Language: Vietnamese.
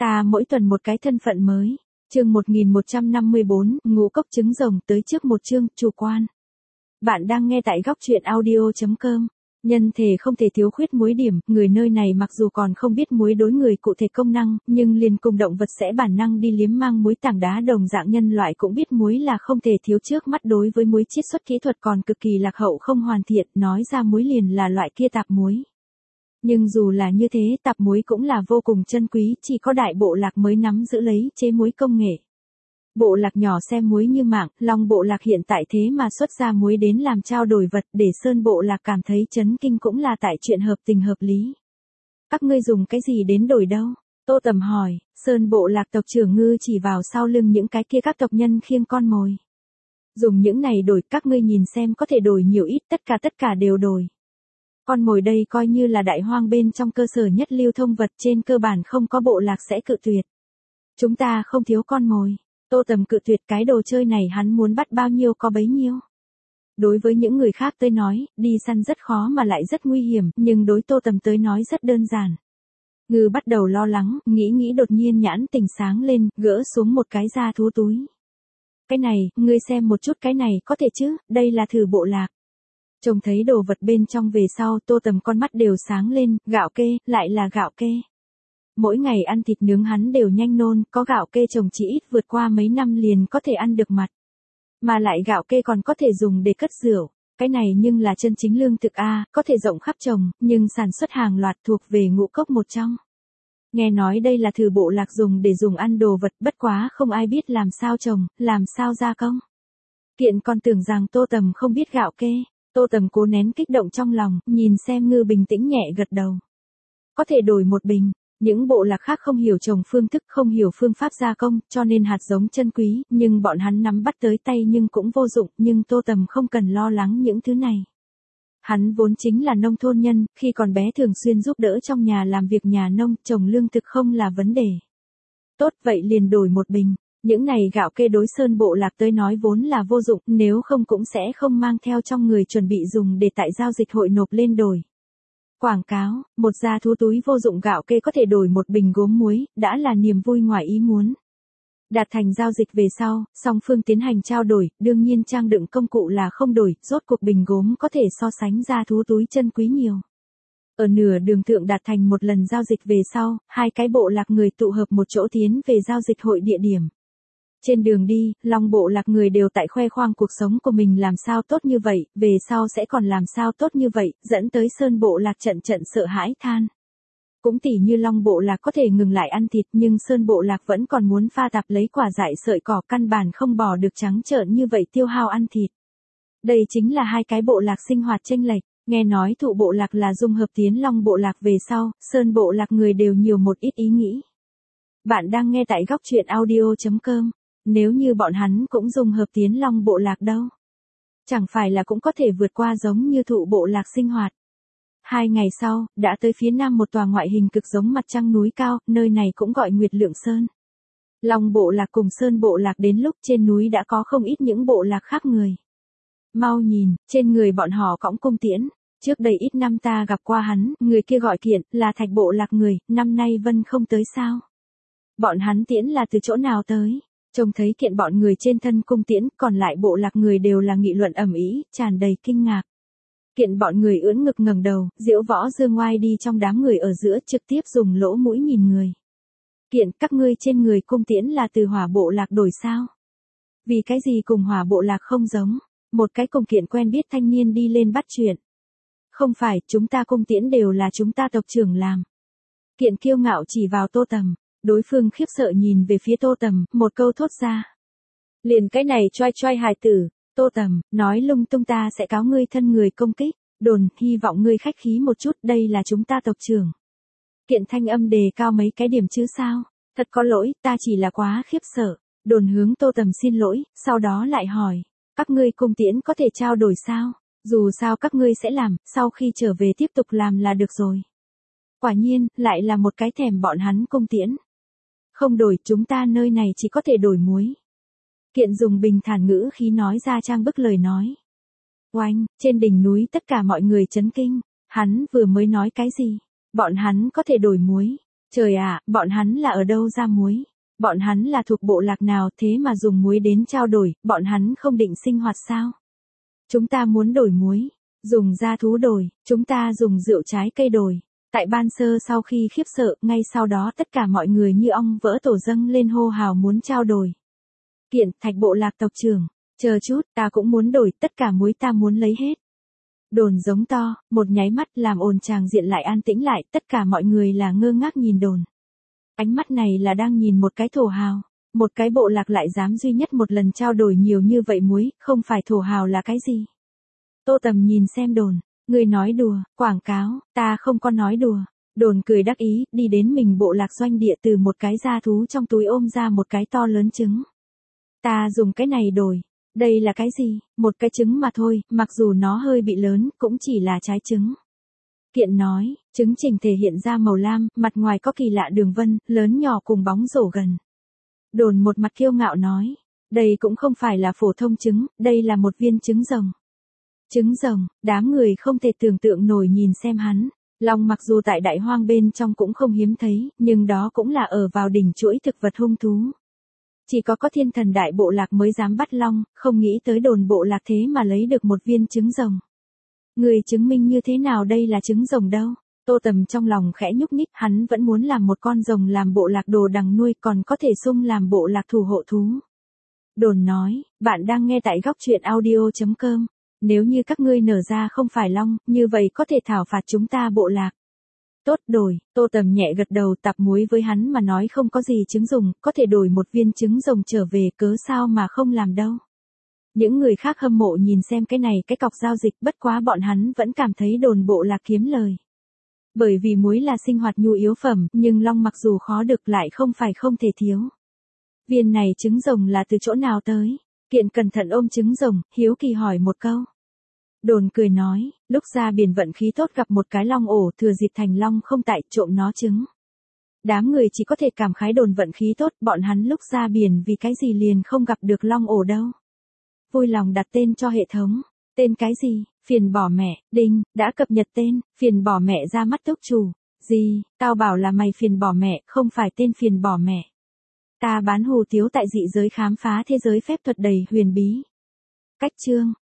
Ta mỗi tuần một cái thân phận mới. Chương 1154, ngũ cốc trứng rồng tới trước một chương, chủ quan. Bạn đang nghe tại góc truyện audio.com. Nhân thể không thể thiếu khuyết muối điểm, người nơi này mặc dù còn không biết muối đối người cụ thể công năng, nhưng liền cùng động vật sẽ bản năng đi liếm mang muối tảng đá đồng dạng nhân loại cũng biết muối là không thể thiếu trước mắt đối với muối chiết xuất kỹ thuật còn cực kỳ lạc hậu không hoàn thiện, nói ra muối liền là loại kia tạp muối. Nhưng dù là như thế, tạp muối cũng là vô cùng chân quý, chỉ có đại bộ lạc mới nắm giữ lấy chế muối công nghệ. Bộ lạc nhỏ xem muối như mạng, Long bộ lạc hiện tại thế mà xuất ra muối đến làm trao đổi vật, để Sơn bộ lạc cảm thấy chấn kinh cũng là tại chuyện hợp tình hợp lý. Các ngươi dùng cái gì đến đổi đâu? Tô Tầm hỏi. Sơn bộ lạc tộc trưởng Ngư chỉ vào sau lưng những cái kia các tộc nhân khiêng con mồi. Dùng những này đổi, các ngươi nhìn xem có thể đổi nhiều ít, tất cả đều đổi. Con mồi đây coi như là đại hoang bên trong cơ sở nhất lưu thông vật, trên cơ bản không có bộ lạc sẽ cự tuyệt. Chúng ta không thiếu con mồi. Tô Tầm cự tuyệt, cái đồ chơi này hắn muốn bắt bao nhiêu có bấy nhiêu. Đối với những người khác tới nói, đi săn rất khó mà lại rất nguy hiểm, nhưng đối Tô Tầm tới nói rất đơn giản. Ngư bắt đầu lo lắng, nghĩ đột nhiên nhãn tỉnh sáng lên, gỡ xuống một cái da thú túi. Cái này, ngươi xem một chút, cái này có thể chứ, đây là thử bộ lạc. Trông thấy đồ vật bên trong về sau, Tô Tầm con mắt đều sáng lên, gạo kê, lại là gạo kê. Mỗi ngày ăn thịt nướng hắn đều nhanh nôn, có gạo kê trồng chỉ ít vượt qua mấy năm liền có thể ăn được mặt. Mà lại gạo kê còn có thể dùng để cất rượu, cái này nhưng là chân chính lương thực a, có thể rộng khắp trồng, nhưng sản xuất hàng loạt thuộc về ngũ cốc một trong. Nghe nói đây là thử bộ lạc dùng để dùng ăn đồ vật, bất quá không ai biết làm sao trồng, làm sao gia công. Kiện còn tưởng rằng Tô Tầm không biết gạo kê. Tô Tầm cố nén kích động trong lòng, nhìn xem Ngư bình tĩnh nhẹ gật đầu. Có thể đổi một bình. Những bộ lạc khác không hiểu trồng phương thức, không hiểu phương pháp gia công, cho nên hạt giống chân quý, nhưng bọn hắn nắm bắt tới tay nhưng cũng vô dụng, nhưng Tô Tầm không cần lo lắng những thứ này. Hắn vốn chính là nông thôn nhân, khi còn bé thường xuyên giúp đỡ trong nhà làm việc nhà nông, trồng lương thực không là vấn đề. Tốt, vậy liền đổi một bình. Những này gạo kê đối Sơn bộ lạc tới nói vốn là vô dụng, nếu không cũng sẽ không mang theo trong người chuẩn bị dùng để tại giao dịch hội nộp lên đổi. Quảng cáo, một da thú túi vô dụng gạo kê có thể đổi một bình gốm muối, đã là niềm vui ngoài ý muốn. Đạt thành giao dịch về sau, song phương tiến hành trao đổi, đương nhiên trang đựng công cụ là không đổi, rốt cuộc bình gốm có thể so sánh da thú túi chân quý nhiều. Ở nửa đường thượng đạt thành một lần giao dịch về sau, hai cái bộ lạc người tụ hợp một chỗ tiến về giao dịch hội địa điểm. Trên đường đi, Long bộ lạc người đều tại khoe khoang cuộc sống của mình làm sao tốt như vậy, về sau sẽ còn làm sao tốt như vậy, dẫn tới Sơn bộ lạc trận sợ hãi than. Cũng tỉ như Long bộ lạc có thể ngừng lại ăn thịt, nhưng Sơn bộ lạc vẫn còn muốn pha tạp lấy quả dại sợi cỏ, căn bản không bỏ được trắng trợn như vậy tiêu hao ăn thịt. Đây chính là hai cái bộ lạc sinh hoạt chênh lệch. Nghe nói Thụ bộ lạc là dung hợp tiến Long bộ lạc về sau, Sơn bộ lạc người đều nhiều một ít ý nghĩ. Bạn đang nghe tại góc truyện audio.com. Nếu như bọn hắn cũng dung hợp tiến Long bộ lạc đâu? Chẳng phải là cũng có thể vượt qua giống như Thụ bộ lạc sinh hoạt. 2 ngày sau, đã tới phía nam một tòa ngoại hình cực giống mặt trăng núi cao, nơi này cũng gọi Nguyệt Lượng Sơn. Long bộ lạc cùng Sơn bộ lạc đến lúc trên núi đã có không ít những bộ lạc khác người. Mau nhìn, trên người bọn họ cõng cung tiễn. Trước đây ít năm ta gặp qua hắn, người kia gọi Kiện, là Thạch bộ lạc người, năm nay Vân không tới sao? Bọn hắn tiễn là từ chỗ nào tới? Trông thấy Kiện bọn người trên thân cung tiễn, còn lại bộ lạc người đều là nghị luận ầm ĩ, tràn đầy kinh ngạc. Kiện bọn người ưỡn ngực ngẩng đầu, diễu võ dương ngoai đi trong đám người ở giữa, trực tiếp dùng lỗ mũi nhìn người. Kiện, các ngươi trên người cung tiễn là từ Hỏa bộ lạc đổi sao? Vì cái gì cùng Hỏa bộ lạc không giống? Một cái cùng Kiện quen biết thanh niên đi lên bắt chuyện. Không phải, chúng ta cung tiễn đều là chúng ta tộc trưởng làm. Kiện kiêu ngạo chỉ vào Tô Tầm. Đối phương khiếp sợ nhìn về phía Tô Tầm, một câu thốt ra. Liền cái này choai hài tử. Tô Tầm, nói lung tung ta sẽ cáo ngươi thân người công kích. Đồn, hy vọng ngươi khách khí một chút, đây là chúng ta tộc trưởng. Kiện thanh âm đề cao mấy cái điểm chứ sao? Thật có lỗi, ta chỉ là quá khiếp sợ. Đồn hướng Tô Tầm xin lỗi, sau đó lại hỏi. Các ngươi cung tiễn có thể trao đổi sao? Dù sao các ngươi sẽ làm, sau khi trở về tiếp tục làm là được rồi. Quả nhiên, lại là một cái thèm bọn hắn cung tiễn. Không đổi, chúng ta nơi này chỉ có thể đổi muối. Kiện dùng bình thản ngữ khí nói ra trang bức lời nói. Oanh, trên đỉnh núi tất cả mọi người chấn kinh. Hắn vừa mới nói cái gì? Bọn hắn có thể đổi muối. Trời ạ, bọn hắn là ở đâu ra muối? Bọn hắn là thuộc bộ lạc nào thế mà dùng muối đến trao đổi, bọn hắn không định sinh hoạt sao? Chúng ta muốn đổi muối, dùng da thú đổi, chúng ta dùng rượu trái cây đổi. Tại Ban Sơ sau khi khiếp sợ, ngay sau đó tất cả mọi người như ong vỡ tổ dâng lên hô hào muốn trao đổi. Kiện, Thạch bộ lạc tộc trưởng, chờ chút, ta cũng muốn đổi, tất cả muối ta muốn lấy hết. Đồn giống to, một nháy mắt làm ồn tràng diện lại an tĩnh lại, tất cả mọi người là ngơ ngác nhìn đồn. Ánh mắt này là đang nhìn một cái thổ hào, một cái bộ lạc lại dám duy nhất một lần trao đổi nhiều như vậy muối, không phải thổ hào là cái gì? Tô Tầm nhìn xem đồn, người nói đùa, quảng cáo, ta không có nói đùa. Đồn cười đắc ý, đi đến mình bộ lạc doanh địa từ một cái da thú trong túi ôm ra một cái to lớn trứng. Ta dùng cái này đổi. Đây là cái gì? Một cái trứng mà thôi, mặc dù nó hơi bị lớn, cũng chỉ là trái trứng. Kiện nói, trứng chỉnh thể hiện ra màu lam, mặt ngoài có kỳ lạ đường vân, lớn nhỏ cùng bóng rổ gần. Đồn một mặt kiêu ngạo nói, đây cũng không phải là phổ thông trứng, đây là một viên trứng rồng. Trứng rồng, đám người không thể tưởng tượng nổi nhìn xem hắn. Long mặc dù tại đại hoang bên trong cũng không hiếm thấy, nhưng đó cũng là ở vào đỉnh chuỗi thực vật hung thú. Chỉ có thiên thần đại bộ lạc mới dám bắt long, không nghĩ tới đồn bộ lạc thế mà lấy được một viên trứng rồng. Người chứng minh như thế nào đây là trứng rồng đâu? Tô Tầm trong lòng khẽ nhúc nhích, hắn vẫn muốn làm một con rồng làm bộ lạc đồ đằng nuôi còn có thể sung làm bộ lạc thủ hộ thú. Đồn nói, bạn đang nghe tại góc truyện audio.com. Nếu như các ngươi nở ra không phải long, như vậy có thể thảo phạt chúng ta bộ lạc. Tốt đổi, Tô Tầm nhẹ gật đầu tạp muối với hắn mà nói không có gì trứng dùng, có thể đổi một viên trứng rồng trở về cớ sao mà không làm đâu. Những người khác hâm mộ nhìn xem cái này cái cọc giao dịch bất quá bọn hắn vẫn cảm thấy đồn bộ lạc kiếm lời. Bởi vì muối là sinh hoạt nhu yếu phẩm, nhưng long mặc dù khó được lại không phải không thể thiếu. Viên này trứng rồng là từ chỗ nào tới? Kiện cẩn thận ôm trứng rồng, hiếu kỳ hỏi một câu. Đồn cười nói, lúc ra biển vận khí tốt gặp một cái long ổ thừa dịp thành long không tại trộm nó trứng. Đám người chỉ có thể cảm khái đồn vận khí tốt, bọn hắn lúc ra biển vì cái gì liền không gặp được long ổ đâu. Vui lòng đặt tên cho hệ thống. Tên cái gì? Phiền bỏ mẹ, đinh, đã cập nhật tên, phiền bỏ mẹ ra mắt túc chủ. Gì, tao bảo là mày phiền bỏ mẹ, không phải tên phiền bỏ mẹ. Ta bán hủ tiếu tại dị giới khám phá thế giới phép thuật đầy huyền bí. Cách chương.